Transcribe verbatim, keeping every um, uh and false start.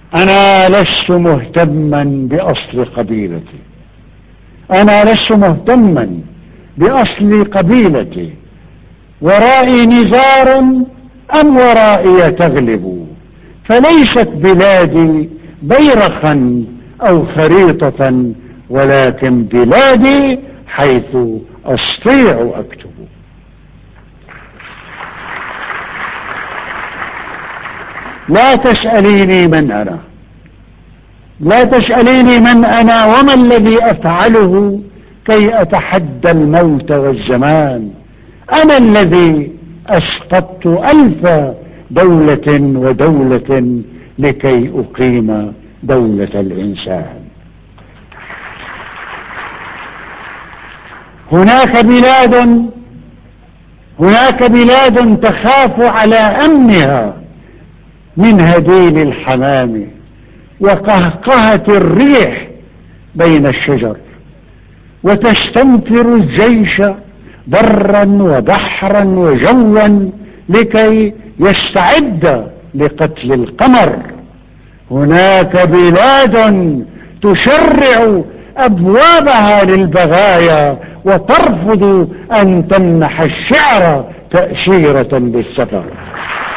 أنا لست مهتما بأصل قبيلتي، أنا لست مهتما بأصل قبيلتي، ورائي نزار أم ورائي تغلب، فليست بلادي بيرخا أو خريطة، ولكن بلادي حيث أستطيع أكتب. لا تسأليني من أنا، لا تسأليني من أنا وما الذي أفعله كي أتحدى الموت والزمان. أنا الذي أسقطت ألف دولة ودولة لكي أقيم دولة الإنسان. هناك بلاد هناك بلاد تخاف على أمنها من هديل الحمام وقهقهة الريح بين الشجر، وتستنفر الجيش برا وبحرا وجوا لكي يستعد لقتل القمر. هناك بلاد تشرع أبوابها للبغايا وترفض أن تمنح الشعر تأشيرة للسفر.